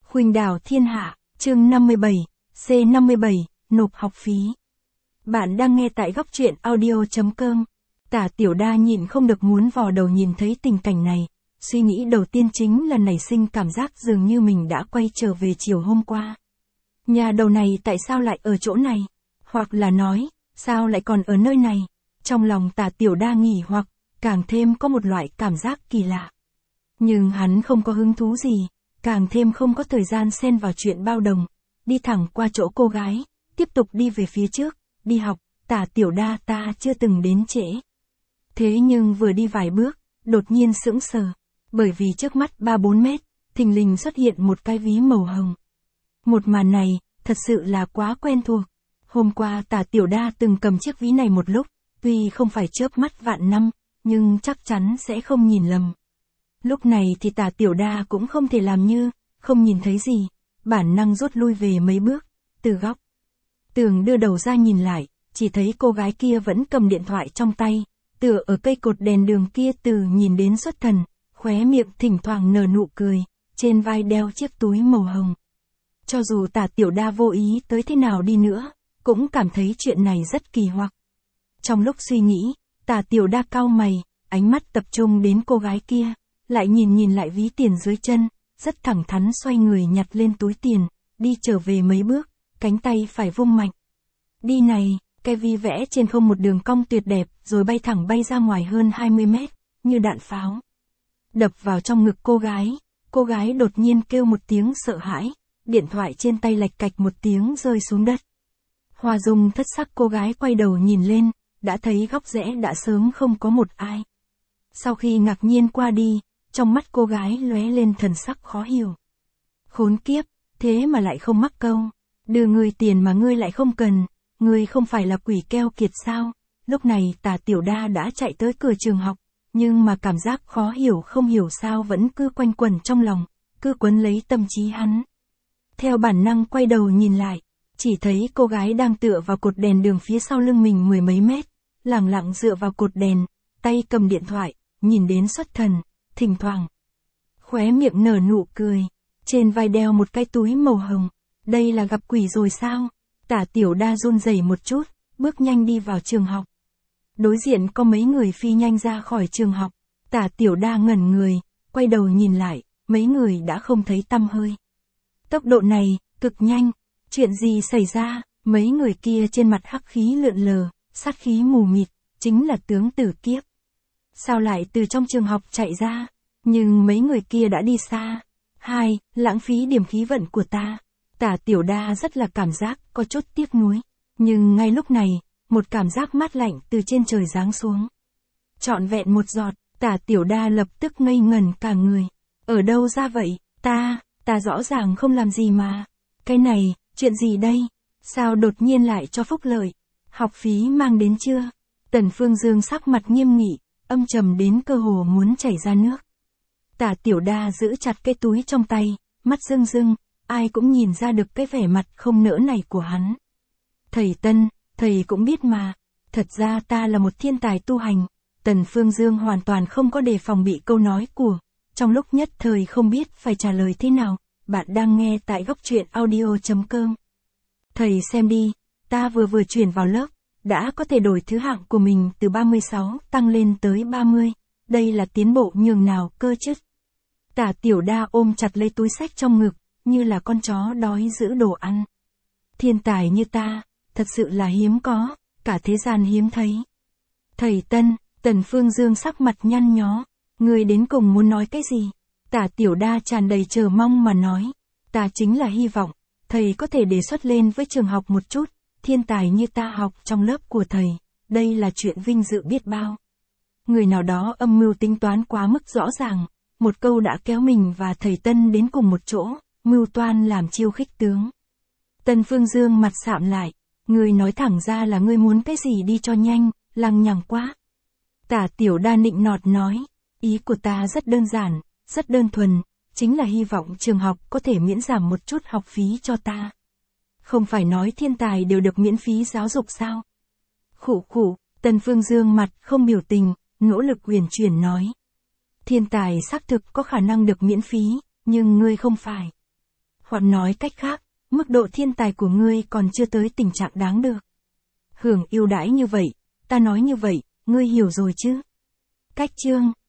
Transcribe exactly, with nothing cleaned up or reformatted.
Khuynh đảo thiên hạ, chương năm mươi bảy, C năm mươi bảy, nộp học phí. Bạn đang nghe tại góc truyện audio.com. Tả Tiểu Đa nhìn không được muốn vò đầu nhìn thấy tình cảnh này. Suy nghĩ đầu tiên chính là nảy sinh cảm giác dường như mình đã quay trở về chiều hôm qua. Nhà đầu này tại sao lại ở chỗ này? Hoặc là nói, sao lại còn ở nơi này? Trong lòng Tả Tiểu Đa nghỉ hoặc, càng thêm có một loại cảm giác kỳ lạ. Nhưng hắn không có hứng thú gì, càng thêm không có thời gian xen vào chuyện bao đồng. Đi thẳng qua chỗ cô gái, tiếp tục đi về phía trước, đi học, Tả Tiểu Đa ta chưa từng đến trễ. Thế nhưng vừa đi vài bước, đột nhiên sững sờ, bởi vì trước mắt ba bốn mét, thình lình xuất hiện một cái ví màu hồng. Một màn này, thật sự là quá quen thuộc. Hôm qua Tả Tiểu Đa từng cầm chiếc ví này một lúc, tuy không phải chớp mắt vạn năm, nhưng chắc chắn sẽ không nhìn lầm. Lúc này thì Tả Tiểu Đa cũng không thể làm như, không nhìn thấy gì, bản năng rút lui về mấy bước, từ góc tường đưa đầu ra nhìn lại, chỉ thấy cô gái kia vẫn cầm điện thoại trong tay, tựa ở cây cột đèn đường kia từ nhìn đến xuất thần, khóe miệng thỉnh thoảng nở nụ cười, trên vai đeo chiếc túi màu hồng. Cho dù Tả Tiểu Đa vô ý tới thế nào đi nữa, cũng cảm thấy chuyện này rất kỳ hoặc. Trong lúc suy nghĩ, Tả Tiểu Đa cau mày, ánh mắt tập trung đến cô gái kia, lại nhìn nhìn lại ví tiền dưới chân, rất thẳng thắn xoay người nhặt lên túi tiền, đi trở về mấy bước, cánh tay phải vung mạnh. Đi này, cái ví vẽ trên không một đường cong tuyệt đẹp, rồi bay thẳng bay ra ngoài hơn hai mươi mét, như đạn pháo. Đập vào trong ngực cô gái, cô gái đột nhiên kêu một tiếng sợ hãi, điện thoại trên tay lạch cạch một tiếng rơi xuống đất. Hoa dung thất sắc cô gái quay đầu nhìn lên, đã thấy góc rẽ đã sớm không có một ai. Sau khi ngạc nhiên qua đi, trong mắt cô gái lóe lên thần sắc khó hiểu. Khốn kiếp, thế mà lại không mắc câu. Đưa ngươi tiền mà ngươi lại không cần, ngươi không phải là quỷ keo kiệt sao? Lúc này Tả Tiểu Đa đã chạy tới cửa trường học, nhưng mà cảm giác khó hiểu không hiểu sao vẫn cứ quanh quẩn trong lòng, cứ quấn lấy tâm trí hắn. Theo bản năng quay đầu nhìn lại, chỉ thấy cô gái đang tựa vào cột đèn đường phía sau lưng mình mười mấy mét, lẳng lặng dựa vào cột đèn, tay cầm điện thoại, nhìn đến xuất thần, thỉnh thoảng khóe miệng nở nụ cười, trên vai đeo một cái túi màu hồng. Đây là gặp quỷ rồi sao? Tả Tiểu Đa run rẩy một chút, bước nhanh đi vào trường học. Đối diện có mấy người phi nhanh ra khỏi trường học, Tả Tiểu Đa ngẩn người, quay đầu nhìn lại, mấy người đã không thấy tăm hơi. Tốc độ này, cực nhanh, chuyện gì xảy ra? Mấy người kia trên mặt hắc khí lượn lờ, sát khí mù mịt, chính là tướng tử kiếp. Sao lại từ trong trường học chạy ra? Nhưng mấy người kia đã đi xa. Hai, lãng phí điểm khí vận của ta. Tả Tiểu Đa rất là cảm giác có chút tiếc nuối. Nhưng ngay lúc này, một cảm giác mát lạnh từ trên trời giáng xuống. Trọn vẹn một giọt, Tả Tiểu Đa lập tức ngây ngẩn cả người. Ở đâu ra vậy? Ta, ta rõ ràng không làm gì mà. Cái này, chuyện gì đây? Sao đột nhiên lại cho phúc lợi? Học phí mang đến chưa? Tần Phương Dương sắc mặt nghiêm nghị, âm trầm đến cơ hồ muốn chảy ra nước. Tả Tiểu Đa giữ chặt cái túi trong tay, mắt rưng rưng, ai cũng nhìn ra được cái vẻ mặt không nỡ này của hắn. Thầy Tân, thầy cũng biết mà, thật ra ta là một thiên tài tu hành. Tần Phương Dương hoàn toàn không có đề phòng bị câu nói của, trong lúc nhất thời không biết phải trả lời thế nào. Bạn đang nghe tại góc truyện audio.com. Thầy xem đi, ta vừa vừa chuyển vào lớp, đã có thể đổi thứ hạng của mình từ ba mươi sáu tăng lên tới ba mươi, đây là tiến bộ nhường nào cơ chứ? Tả Tiểu Đa ôm chặt lấy túi xách trong ngực, như là con chó đói giữ đồ ăn. Thiên tài như ta, thật sự là hiếm có, cả thế gian hiếm thấy. Thầy Tân, Tần Phương Dương sắc mặt nhăn nhó, người đến cùng muốn nói cái gì? Tả Tiểu Đa tràn đầy chờ mong mà nói, ta chính là hy vọng, thầy có thể đề xuất lên với trường học một chút, thiên tài như ta học trong lớp của thầy, đây là chuyện vinh dự biết bao. Người nào đó âm mưu tính toán quá mức rõ ràng, một câu đã kéo mình và thầy Tân đến cùng một chỗ, mưu toan làm chiêu khích tướng. Tần Phương Dương mặt sạm lại, người nói thẳng ra là ngươi muốn cái gì đi cho nhanh, lằng nhằng quá. Tả Tiểu Đa nịnh nọt nói, ý của ta rất đơn giản, rất đơn thuần, chính là hy vọng trường học có thể miễn giảm một chút học phí cho ta. Không phải nói thiên tài đều được miễn phí giáo dục sao? Khụ khụ, Tần Phương Dương mặt không biểu tình, nỗ lực uyển chuyển nói. Thiên tài xác thực có khả năng được miễn phí, nhưng ngươi không phải. Hoặc nói cách khác, mức độ thiên tài của ngươi còn chưa tới tình trạng đáng được hưởng ưu đãi như vậy, ta nói như vậy, ngươi hiểu rồi chứ? Cách chương